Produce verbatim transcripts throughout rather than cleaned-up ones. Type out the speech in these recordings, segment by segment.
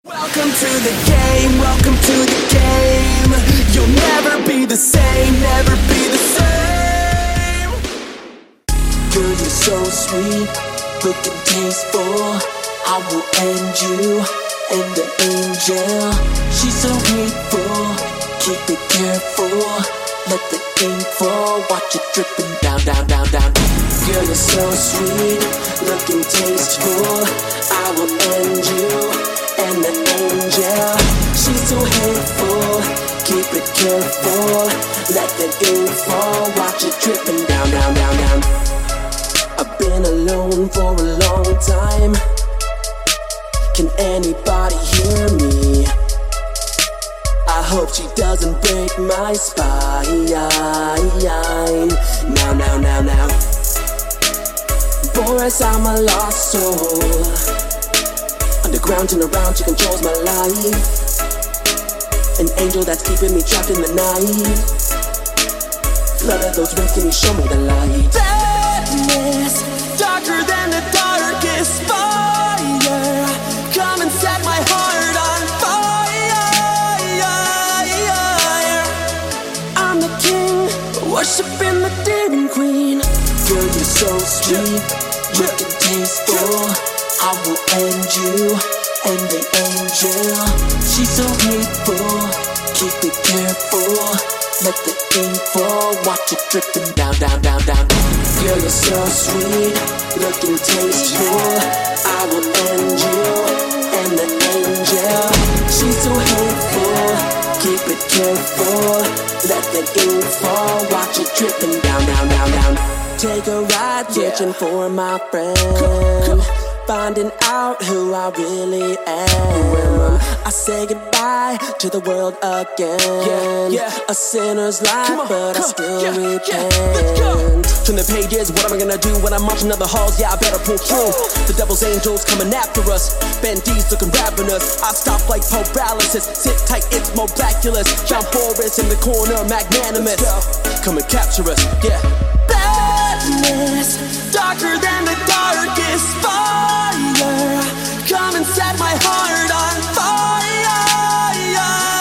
Welcome to the game, welcome to the game. You'll never be the same, never be the same. Girl, you're so sweet, looking tasteful. I will end you and the angel. She's so hateful, keep it careful. Let the ink fall, watch it dripping down, down, down, down. Girl, you're so sweet, looking tasteful. I will end you and the angel. She's so hateful, keep it careful. Let the ink fall, watch it dripping down, down, down, down. I've been alone for a long time. Can anybody hear me? I hope she doesn't break my spine. Now, now, now, now. Boris, I'm a lost soul. Underground and around, she controls my life. An angel that's keeping me trapped in the night. Blood of those rings, can you show me the light? Badness, darker than the darkest fire. Come and set my heart on fire. I'm the king, worshiping the demon queen. Girl, you're so sweet, looking tasteful. I will end you and the angel. She's so hateful, keep it careful. Let the ink fall, watch it dripping down, down, down, down. Girl, you're so sweet, looking tasteful. I will end you and the angel. She's so hateful, keep it careful. Let the ink fall, watch it dripping down, down, down, down. Take a ride, searching for my friend. Finding out who I really am. I say goodbye to the world again. Yeah, yeah. A sinner's life, on, but I still yeah, repent. Yeah, turn the pages, what am I gonna do when I'm marching down the halls? Yeah, I better pull through. The devil's angels coming after us. Bandies looking ravenous. I stop like paralysis. Sit tight, it's miraculous. John Boris in the corner, magnanimous. Come and capture us, yeah. Badness, darker than the darkest fire. Come and set my heart on fire.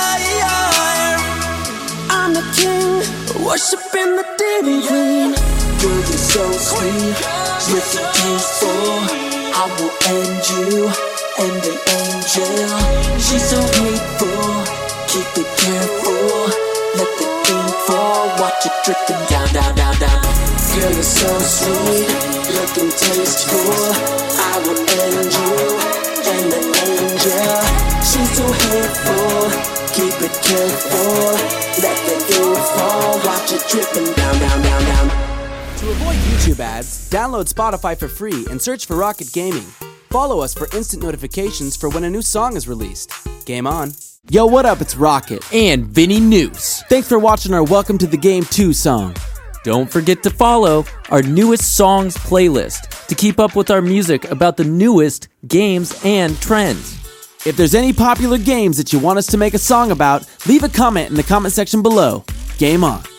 I'm the king, worshiping the demon queen. Girl, you're so sweet, looking tasteful. I will end you and the angel. She's so hateful, keep it careful. Let the ink fall, watch it dripping down, down, down, down. Girl, you're so sweet, looking tasteful. I will end you and the angel. She's so hateful, keep it careful. Let the ink fall, watch it dripping down, down, down, down. To avoid YouTube ads, download Spotify for free and search for Rocket Gaming. Follow us for instant notifications for when a new song is released. Game on. Yo, what up? It's Rocket. And Vinny News. Thanks for watching our Welcome to the Game two song. Don't forget to follow our newest songs playlist to keep up with our music about the newest games and trends. If there's any popular games that you want us to make a song about, leave a comment in the comment section below. Game on.